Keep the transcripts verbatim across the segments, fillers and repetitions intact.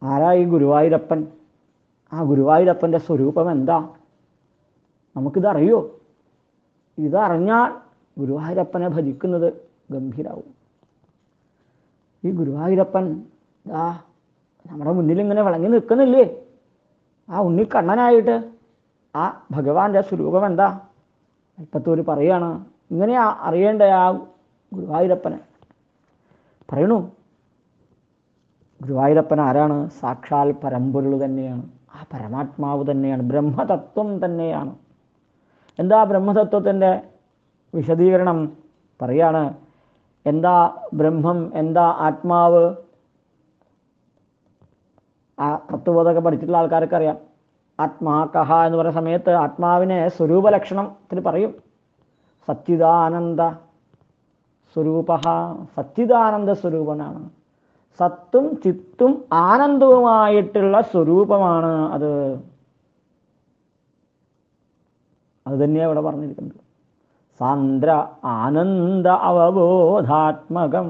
ആരാ ഈ ഗുരുവായൂരപ്പൻ? ആ ഗുരുവായൂരപ്പൻ്റെ സ്വരൂപം എന്താ? നമുക്കിതറിയോ? ഇതറിഞ്ഞാൽ ഗുരുവായൂരപ്പനെ ഭജിക്കുന്നത് ഗംഭീരാവും. ഈ ഗുരുവായൂരപ്പൻ ആ നമ്മുടെ മുന്നിൽ ഇങ്ങനെ വിളങ്ങി നിൽക്കുന്നില്ലേ? ആ ഉണ്ണിക്കണ്ണനായിട്ട് ആ ഭഗവാന്റെ സ്വരൂപം എന്താ? അല്പത്തൂര് പറയാണ്. ഇങ്ങനെയാ അറിയേണ്ട ആ ഗുരുവായൂരപ്പനെ. പറയണു, ഗുരുവായൂരപ്പൻ ആരാണ്? സാക്ഷാൽ പരമ്പൊരുൾ തന്നെയാണ്. ആ പരമാത്മാവ് തന്നെയാണ്, ബ്രഹ്മതത്വം തന്നെയാണ്. എന്താ ബ്രഹ്മതത്വത്തിൻ്റെ വിശദീകരണം? പറയാണ്, എന്താ ബ്രഹ്മം, എന്താ ആത്മാവ്? ആ തത്വബോധമൊക്കെ പഠിച്ചിട്ടുള്ള ആൾക്കാർക്ക് അറിയാം. ആത്മാ കഹ എന്ന് പറയുന്ന സമയത്ത് ആത്മാവിനെ സ്വരൂപലക്ഷണത്തിൽ പറയും. സച്ചിദാനന്ദ സ്വരൂപ, സച്ചിദാനന്ദ സ്വരൂപനാണ്. സത്തും ചിത്തും ആനന്ദവുമായിട്ടുള്ള സ്വരൂപമാണ് അത്. അത് തന്നെയാണ് ഇവിടെ പറഞ്ഞിരിക്കുന്നത്. സാന്ദ്ര ആനന്ദ അവബോധാത്മകം.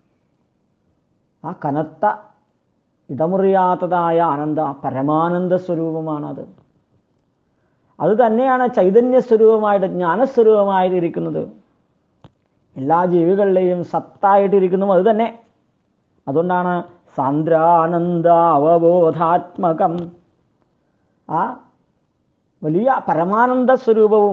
ആ കനത്ത ഇടമുറിയാത്തതായ ആനന്ദ പരമാനന്ദ സ്വരൂപമാണത്. അത് തന്നെയാണ് ചൈതന്യ സ്വരൂപമായിട്ട് ജ്ഞാനസ്വരൂപമായിട്ടിരിക്കുന്നത്. എല്ലാ ജീവികളിലെയും സത്തായിട്ടിരിക്കുന്നതും അത് തന്നെ. അതുകൊണ്ടാണ് സാന്ദ്രാനന്ദ അവബോധാത്മകം. ആ വലിയ പരമാനന്ദ സ്വരൂപവും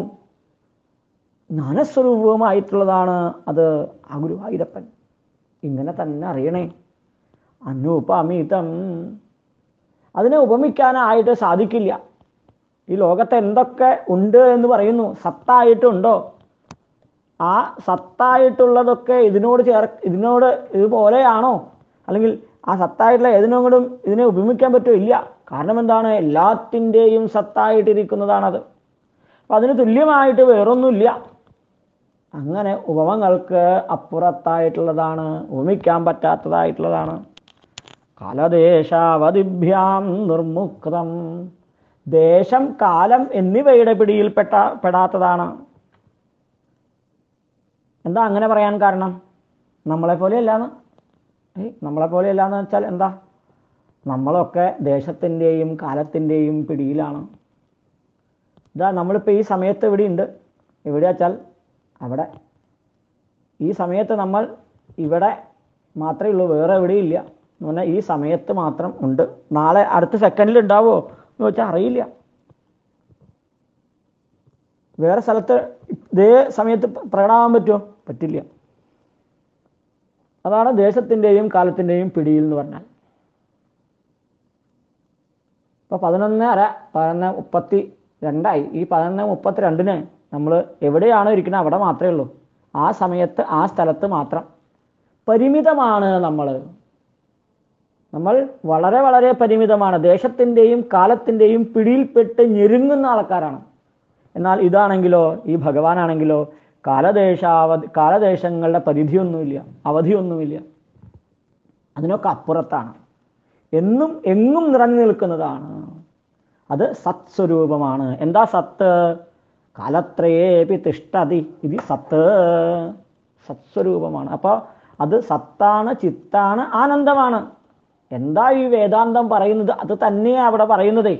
ജ്ഞാനസ്വരൂപവുമായിട്ടുള്ളതാണ് അത് ആ ഗുരുവായൂരപ്പൻ. ഇങ്ങനെ തന്നെ അറിയണേ. അനുപമിതം. അതിനെ ഉപമിക്കാനായിട്ട് സാധിക്കില്ല. ഈ ലോകത്ത് എന്തൊക്കെ ഉണ്ട് എന്ന് പറയുന്നു, സത്തായിട്ടുണ്ടോ? ആ സത്തായിട്ടുള്ളതൊക്കെ ഇതിനോട് ചേർ ഇതിനോട് ഇതുപോലെയാണോ? അല്ലെങ്കിൽ ആ സത്തായിട്ടുള്ള ഏതിനോടും ഇതിനെ ഉപമിക്കാൻ പറ്റുമോ? ഇല്ല. കാരണം എന്താണ്? എല്ലാത്തിൻ്റെയും സത്തായിട്ടിരിക്കുന്നതാണത്. അപ്പം അതിന് തുല്യമായിട്ട് വേറൊന്നുമില്ല. അങ്ങനെ ഉപമങ്ങൾക്ക് അപ്പുറത്തായിട്ടുള്ളതാണ്, ഉപമിക്കാൻ പറ്റാത്തതായിട്ടുള്ളതാണ്. കാലദേശാവധിഭ്യാം നിർമുക്തം. ദേശം, കാലം എന്നിവയുടെ പിടിയിൽപ്പെട്ട പെടാത്തതാണ്. എന്താ അങ്ങനെ പറയാൻ കാരണം? നമ്മളെപ്പോലെയല്ലാന്ന്. ഏയ് നമ്മളെപ്പോലെയല്ലാന്ന് വെച്ചാൽ എന്താ? നമ്മളൊക്കെ ദേശത്തിൻ്റെയും കാലത്തിൻ്റെയും പിടിയിലാണ്. ഇതാ നമ്മളിപ്പോൾ ഈ സമയത്ത് എവിടെയുണ്ട്? എവിടെയാ വെച്ചാൽ അവിടെ. ഈ സമയത്ത് നമ്മൾ ഇവിടെ മാത്രമേ ഉള്ളൂ, വേറെ എവിടെയില്ല എന്ന് പറഞ്ഞാൽ ഈ സമയത്ത് മാത്രം ഉണ്ട്. നാളെ അടുത്ത സെക്കൻഡിൽ ഉണ്ടാവുമോ എന്ന് വെച്ചാൽ അറിയില്ല. വേറെ സ്ഥലത്ത് ഇതേ സമയത്ത് പ്രകടമാകാൻ പറ്റുമോ? പറ്റില്ല. അതാണ് ദേശത്തിൻ്റെയും കാലത്തിൻ്റെയും പിടിയിൽ എന്ന് പറഞ്ഞാൽ. ഇപ്പോൾ പതിനൊന്ന് അര പതിനൊന്ന് മുപ്പത്തി രണ്ടായി. ഈ പതിനൊന്ന് മുപ്പത്തി രണ്ടിന് നമ്മൾ എവിടെയാണോ ഇരിക്കുന്നത് അവിടെ മാത്രമേ ഉള്ളൂ. ആ സമയത്ത് ആ സ്ഥലത്ത് മാത്രം. പരിമിതമാണ് നമ്മൾ. നമ്മൾ വളരെ വളരെ പരിമിതമാണ്. ദേശത്തിൻ്റെയും കാലത്തിൻ്റെയും പിടിയിൽപ്പെട്ട് ഞെരുങ്ങുന്ന ആൾക്കാരാണ്. എന്നാൽ ഇതാണെങ്കിലോ, ഈ ഭഗവാനാണെങ്കിലോ കാലദേശാവധി കാലദേശങ്ങളുടെ പരിധിയൊന്നുമില്ല, അവധിയൊന്നുമില്ല. അതിനൊക്കെ അപ്പുറത്താണ്. എന്നും എങ്ങും നിറഞ്ഞു നിൽക്കുന്നതാണ്. അത് സത്സ്വരൂപമാണ്. എന്താ സത്ത്? കാലത്രയേപി തിഷ്ഠതി ഇത് സത്ത്. സത്സ്വരൂപമാണ്. അപ്പോൾ അത് സത്താണ്, ചിത്താണ്, ആനന്ദമാണ്. എന്താ ഈ വേദാന്തം പറയുന്നത്? അത് തന്നെയാണ് അവിടെ പറയുന്നതേ.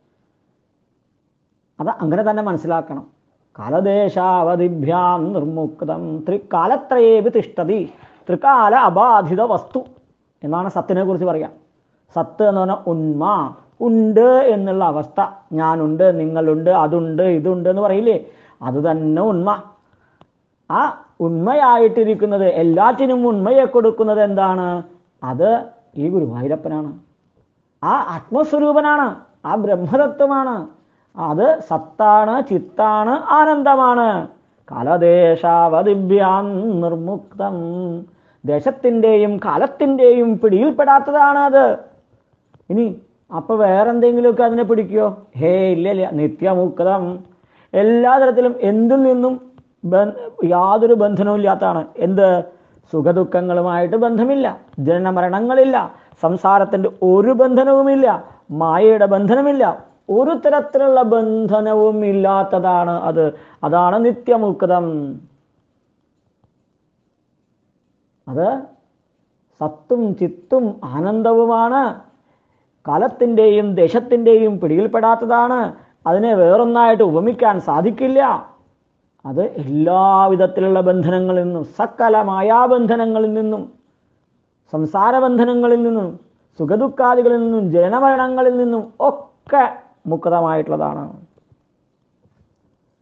അത് അങ്ങനെ തന്നെ മനസ്സിലാക്കണം. കാലദേശാവധിഭ്യാം നിർമുക്തം ത്രികാലത്രയേപി തിഷ്ഠതി. ത്രികാല അബാധിത വസ്തു എന്നാണ് സത്തിനെ കുറിച്ച് പറയാം. സത്ത് എന്ന് പറഞ്ഞാൽ ഉണ്മ, ഉണ്ട് എന്നുള്ള അവസ്ഥ. ഞാനുണ്ട്, നിങ്ങളുണ്ട്, അതുണ്ട്, ഇതുണ്ട് എന്ന് പറയില്ലേ, അത് തന്നെ ഉണ്മ. ആ ഉണ്മയായിട്ടിരിക്കുന്നത്, എല്ലാറ്റിനും ഉണ്മയെ കൊടുക്കുന്നത് എന്താണ്? അത് ഈ ഗുരുവായൂരപ്പനാണ്. ആ ആത്മസ്വരൂപനാണ്, ആ ബ്രഹ്മതത്വമാണ്. അത് സത്താണ്, ചിത്താണ്, ആനന്ദമാണ്. കാലദേശാവധിഭ്യാം നിർമുക്തം. ദേശത്തിൻ്റെയും കാലത്തിൻ്റെയും പിടിയിൽപ്പെടാത്തതാണ് അത്. ഇനി അപ്പൊ വേറെന്തെങ്കിലുമൊക്കെ അതിനെ പിടിക്കുകയോ? ഹേ ഇല്ല ഇല്ല. നിത്യമുക്തം. എല്ലാ തരത്തിലും എന്തിൽ നിന്നും യാതൊരു ബന്ധനവും ഇല്ലാത്തതാണ്. എന്ത്? സുഖദുഃഖങ്ങളുമായിട്ട് ബന്ധമില്ല, ജനനമരണങ്ങളില്ല, സംസാരത്തിൻ്റെ ഒരു ബന്ധനവുമില്ല, മായയുടെ ബന്ധനമില്ല, ഒരു തരത്തിലുള്ള ബന്ധനവും ഇല്ലാത്തതാണ് അത്. അതാണ് നിത്യമുക്തം. അത് സത്തും ചിത്തും ആനന്ദവുമാണ്. കാലത്തിൻ്റെയും ദേശത്തിൻ്റെയും പിടിയിൽപ്പെടാത്തതാണ്. അതിനെ വേറൊന്നായിട്ട് ഉപമിക്കാൻ സാധിക്കില്ല. അത് എല്ലാവിധത്തിലുള്ള ബന്ധനങ്ങളിൽ നിന്നും, സകല മായാബന്ധനങ്ങളിൽ നിന്നും, സംസാരബന്ധനങ്ങളിൽ നിന്നും, സുഖദുഃഖാദികളിൽ നിന്നും, ജനമരണങ്ങളിൽ നിന്നും ഒക്കെ മുക്തമായിട്ടുള്ളതാണ്.